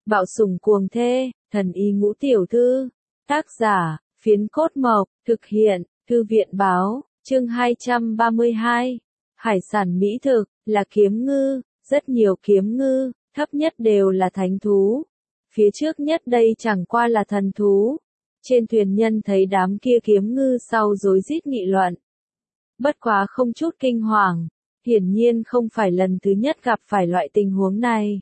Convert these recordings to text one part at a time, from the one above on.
Bạo sủng cuồng thê, thần y ngũ tiểu thư. Tác giả, Phiến Cốt Mộc, thực hiện, Thư viện báo, chương 232. Hải sản mỹ thực, là kiếm ngư, rất nhiều kiếm ngư, thấp nhất đều là thánh thú. Phía trước nhất đây chẳng qua là thần thú. Trên thuyền nhân thấy đám kia kiếm ngư sau rối rít nghị luận. Bất quá không chút kinh hoàng, hiển nhiên không phải lần thứ nhất gặp phải loại tình huống này.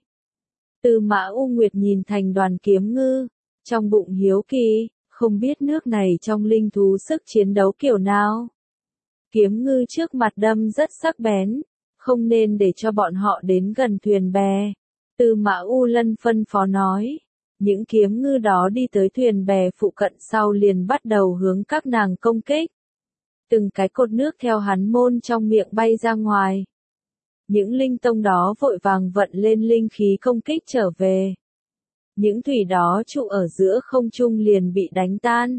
Tư Mã U Nguyệt nhìn thành đoàn kiếm ngư, trong bụng hiếu kỳ, không biết nước này trong linh thú sức chiến đấu kiểu nào. Kiếm ngư trước mặt đâm rất sắc bén, không nên để cho bọn họ đến gần thuyền bè. Tư Mã U Lân phân phó nói, những kiếm ngư đó đi tới thuyền bè phụ cận sau liền bắt đầu hướng các nàng công kích. Từng cái cột nước theo hắn môn trong miệng bay ra ngoài. Những linh tông đó vội vàng vận lên linh khí công kích trở về. Những thủy đó trụ ở giữa không trung liền bị đánh tan.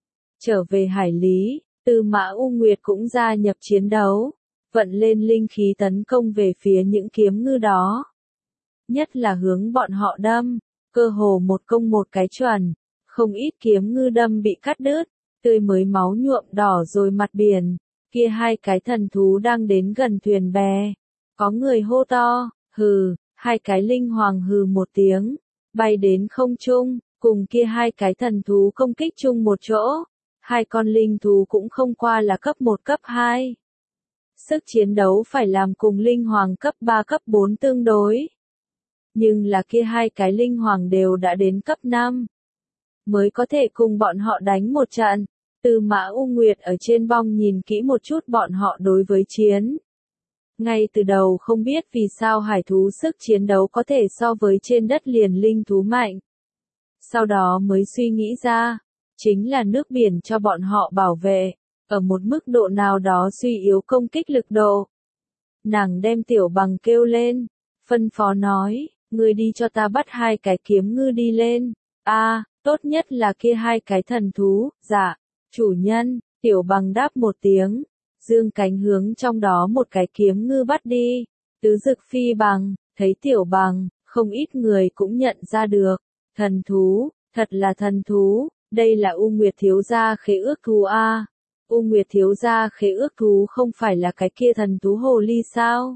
Trở về hải lý, Tư Mã U Nguyệt cũng gia nhập chiến đấu, vận lên linh khí tấn công về phía những kiếm ngư đó. Nhất là hướng bọn họ đâm, cơ hồ một công một cái chuẩn, không ít kiếm ngư đâm bị cắt đứt, tươi mới máu nhuộm đỏ rồi mặt biển. Kia hai cái thần thú đang đến gần thuyền bè. Có người hô to, hừ, hai cái linh hoàng hừ một tiếng, bay đến không trung, cùng kia hai cái thần thú công kích chung một chỗ. Hai con linh thú cũng không qua là cấp 1 cấp 2. Sức chiến đấu phải làm cùng linh hoàng cấp 3 cấp 4 tương đối. Nhưng là kia hai cái linh hoàng đều đã đến cấp 5. Mới có thể cùng bọn họ đánh một trận. Tư Mã U Nguyệt ở trên bong nhìn kỹ một chút bọn họ đối với chiến. Ngay từ đầu không biết vì sao hải thú sức chiến đấu có thể so với trên đất liền linh thú mạnh. Sau đó mới suy nghĩ ra, chính là nước biển cho bọn họ bảo vệ, ở một mức độ nào đó suy yếu công kích lực độ. Nàng đem Tiểu Bằng kêu lên, phân phó nói, ngươi đi cho ta bắt hai cái kiếm ngư đi lên. Tốt nhất là kia hai cái thần thú. Dạ, chủ nhân. Tiểu Bằng đáp một tiếng, dương cánh hướng trong đó một cái kiếm ngư bắt đi. Tứ Dực Phi Bằng, thấy Tiểu Bằng, không ít người cũng nhận ra được. Thần thú, thật là thần thú, đây là U Nguyệt thiếu gia khế ước thú a. U Nguyệt thiếu gia khế ước thú không phải là cái kia thần thú hồ ly sao?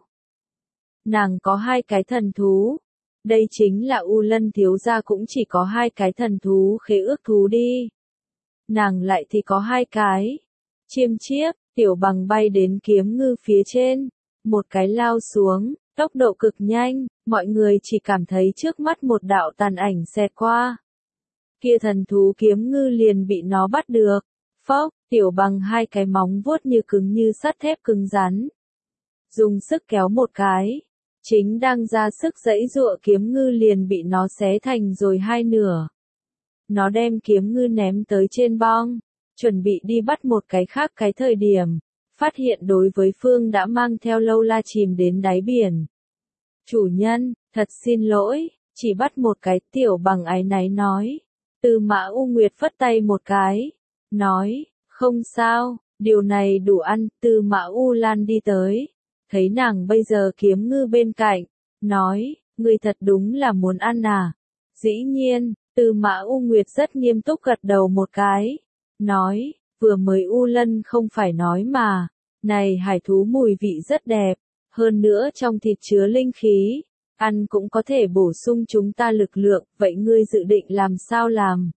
Nàng có hai cái thần thú. Đây chính là U Lân thiếu gia cũng chỉ có hai cái thần thú khế ước thú đi. Nàng lại thì có hai cái. Chiêm chiếp, Tiểu Bằng bay đến kiếm ngư phía trên, một cái lao xuống, tốc độ cực nhanh, mọi người chỉ cảm thấy trước mắt một đạo tàn ảnh xẹt qua. Kia thần thú kiếm ngư liền bị nó bắt được. Phốc, Tiểu Bằng hai cái móng vuốt như cứng như sắt thép cứng rắn. Dùng sức kéo một cái, chính đang ra sức giãy giụa kiếm ngư liền bị nó xé thành rồi hai nửa. Nó đem kiếm ngư ném tới trên bong, chuẩn bị đi bắt một cái khác cái thời điểm, phát hiện đối với phương đã mang theo lâu la chìm đến đáy biển. Chủ nhân, thật xin lỗi, chỉ bắt một cái. Tiểu Bằng áy náy nói. Tư Mã U Nguyệt phất tay một cái, nói, không sao, điều này đủ ăn. Tư Mã U Lan đi tới, thấy nàng bây giờ kiếm ngư bên cạnh, nói, ngươi thật đúng là muốn ăn à? Dĩ nhiên. Tư Mã U Nguyệt rất nghiêm túc gật đầu một cái, nói, vừa mới U Lân không phải nói mà, này hải thú mùi vị rất đẹp, hơn nữa trong thịt chứa linh khí, ăn cũng có thể bổ sung chúng ta lực lượng, vậy ngươi dự định làm sao làm?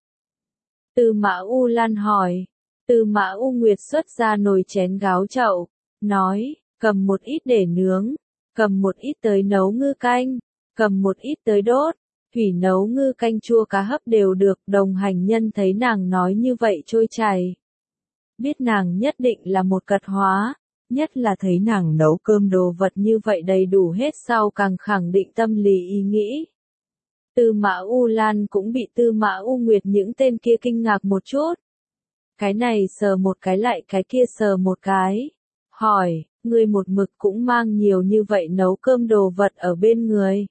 Tư Mã U Lan hỏi. Tư Mã U Nguyệt xuất ra nồi chén gáo chậu, nói, cầm một ít để nướng, cầm một ít tới nấu ngư canh, cầm một ít tới đốt. Thủy nấu ngư canh chua cá hấp đều được. Đồng hành nhân thấy nàng nói như vậy trôi chảy. Biết nàng nhất định là một cật hóa, nhất là thấy nàng nấu cơm đồ vật như vậy đầy đủ hết sau càng khẳng định tâm lý ý nghĩ. Tư Mã U Lan cũng bị Tư Mã U Nguyệt những tên kia kinh ngạc một chút. Cái này sờ một cái lại cái kia sờ một cái. Hỏi, ngươi một mực cũng mang nhiều như vậy nấu cơm đồ vật ở bên người.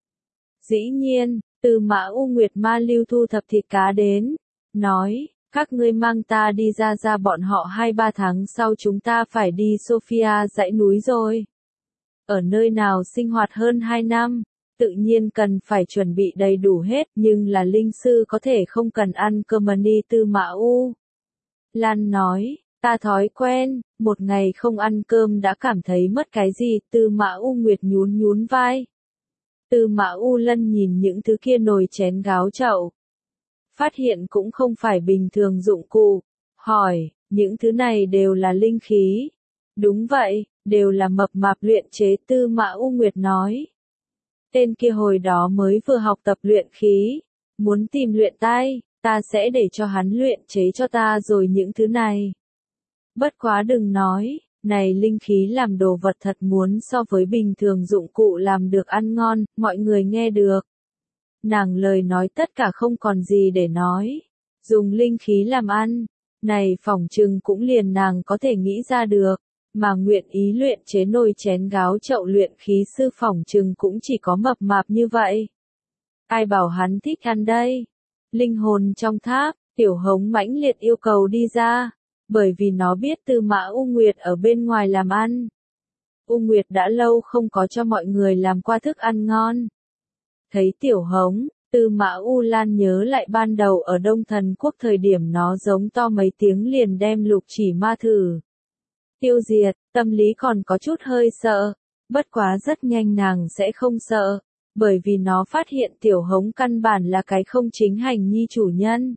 Dĩ nhiên, Tư Mã U Nguyệt ma lưu thu thập thịt cá đến, nói, các ngươi mang ta đi ra bọn họ 2-3 tháng sau chúng ta phải đi Sofia dãy núi rồi. Ở nơi nào sinh hoạt hơn 2 năm, tự nhiên cần phải chuẩn bị đầy đủ hết, nhưng là linh sư có thể không cần ăn cơm đi. Tư Mã U Lan nói, ta thói quen, một ngày không ăn cơm đã cảm thấy mất cái gì. Tư Mã U Nguyệt nhún nhún vai. Tư Mã U Lân nhìn những thứ kia nồi chén gáo chậu, phát hiện cũng không phải bình thường dụng cụ, hỏi, những thứ này đều là linh khí. Đúng vậy, đều là mập mạp luyện chế. Tư Mã U Nguyệt nói. Tên kia hồi đó mới vừa học tập luyện khí, muốn tìm luyện tai, ta sẽ để cho hắn luyện chế cho ta rồi những thứ này. Bất quá đừng nói, này linh khí làm đồ vật thật muốn so với bình thường dụng cụ làm được ăn ngon, mọi người nghe được. Nàng lời nói tất cả không còn gì để nói. Dùng linh khí làm ăn, này phỏng chừng cũng liền nàng có thể nghĩ ra được, mà nguyện ý luyện chế nồi chén gáo chậu luyện khí sư phỏng chừng cũng chỉ có mập mạp như vậy. Ai bảo hắn thích ăn đây? Linh hồn trong tháp, Tiểu Hống mãnh liệt yêu cầu đi ra, bởi vì nó biết Tư Mã U Nguyệt ở bên ngoài làm ăn. U Nguyệt đã lâu không có cho mọi người làm qua thức ăn ngon. Thấy Tiểu Hống, Tư Mã U Lan nhớ lại ban đầu ở Đông Thần Quốc thời điểm nó giống to mấy tiếng liền đem Lục Chỉ Ma thử tiêu diệt, tâm lý còn có chút hơi sợ, bất quá rất nhanh nàng sẽ không sợ, bởi vì nó phát hiện Tiểu Hống căn bản là cái không chính hành nhi chủ nhân.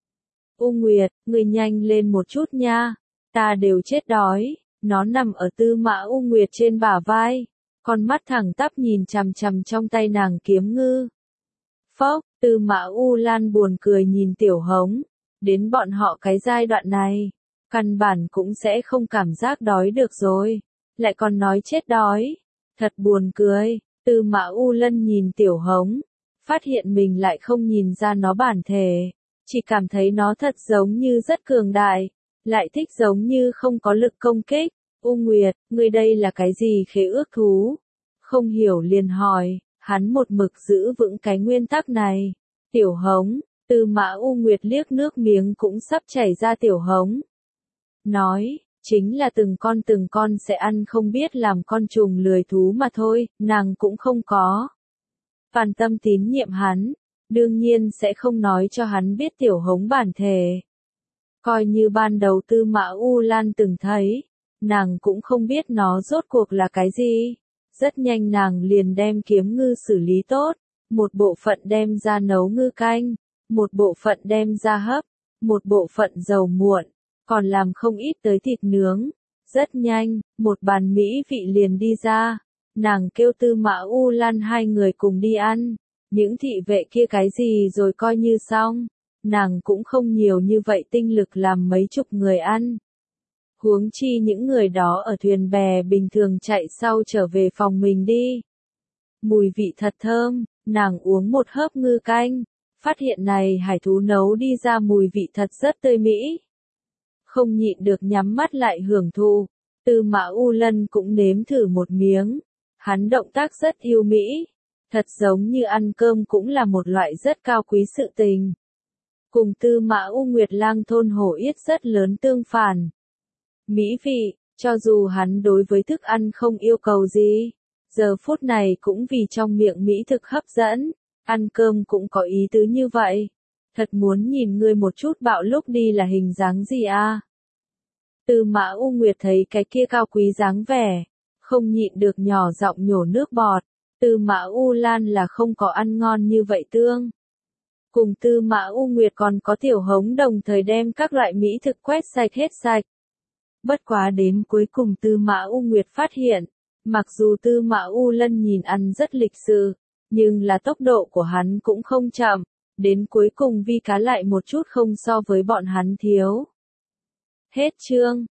U Nguyệt, người nhanh lên một chút nha, ta đều chết đói. Nó nằm ở Tư Mã U Nguyệt trên bả vai, con mắt thẳng tắp nhìn chằm chằm trong tay nàng kiếm ngư. Phốc, Tư Mã U Lan buồn cười nhìn Tiểu Hống, đến bọn họ cái giai đoạn này, căn bản cũng sẽ không cảm giác đói được rồi, lại còn nói chết đói, thật buồn cười. Tư Mã U Lân nhìn Tiểu Hống, phát hiện mình lại không nhìn ra nó bản thể, chỉ cảm thấy nó thật giống như rất cường đại, lại thích giống như không có lực công kích. U Nguyệt, ngươi đây là cái gì khế ước thú? Không hiểu liền hỏi, hắn một mực giữ vững cái nguyên tắc này. Tiểu Hống, Tư Mã U Nguyệt liếc nước miếng cũng sắp chảy ra. Tiểu Hống nói, chính là từng con sẽ ăn không biết làm con trùng lười thú mà thôi, nàng cũng không có toàn tâm tín nhiệm hắn, đương nhiên sẽ không nói cho hắn biết Tiểu Hống bản thể. Coi như ban đầu Tư Mã U Lan từng thấy, nàng cũng không biết nó rốt cuộc là cái gì. Rất nhanh nàng liền đem kiếm ngư xử lý tốt, một bộ phận đem ra nấu ngư canh, một bộ phận đem ra hấp, một bộ phận dầu muộn, còn làm không ít tới thịt nướng. Rất nhanh, một bàn mỹ vị liền đi ra, nàng kêu Tư Mã U Lan hai người cùng đi ăn, những thị vệ kia cái gì rồi coi như xong, nàng cũng không nhiều như vậy tinh lực làm mấy chục người ăn. Huống chi những người đó ở thuyền bè bình thường chạy sau trở về phòng mình đi. Mùi vị thật thơm, nàng uống một hớp ngư canh, phát hiện này hải thú nấu đi ra mùi vị thật rất tươi mỹ. Không nhịn được nhắm mắt lại hưởng thụ. Tư Mã U Lân cũng nếm thử một miếng, hắn động tác rất yêu mỹ, thật giống như ăn cơm cũng là một loại rất cao quý sự tình. Cùng Tư Mã U Nguyệt lang thôn hổ yết rất lớn tương phản. Mỹ vị, cho dù hắn đối với thức ăn không yêu cầu gì, giờ phút này cũng vì trong miệng mỹ thực hấp dẫn, ăn cơm cũng có ý tứ như vậy. Thật muốn nhìn ngươi một chút bạo lúc đi là hình dáng gì a? Tư Mã U Nguyệt thấy cái kia cao quý dáng vẻ, không nhịn được nhỏ giọng nhổ nước bọt. Tư Mã U Lan là không có ăn ngon như vậy tương. Cùng Tư Mã U Nguyệt còn có Tiểu Hống đồng thời đem các loại mỹ thực quét sạch hết sạch. Bất quá đến cuối cùng Tư Mã U Nguyệt phát hiện, mặc dù Tư Mã U Lân nhìn ăn rất lịch sự, nhưng là tốc độ của hắn cũng không chậm, đến cuối cùng vi cá lại một chút không so với bọn hắn thiếu. Hết chương.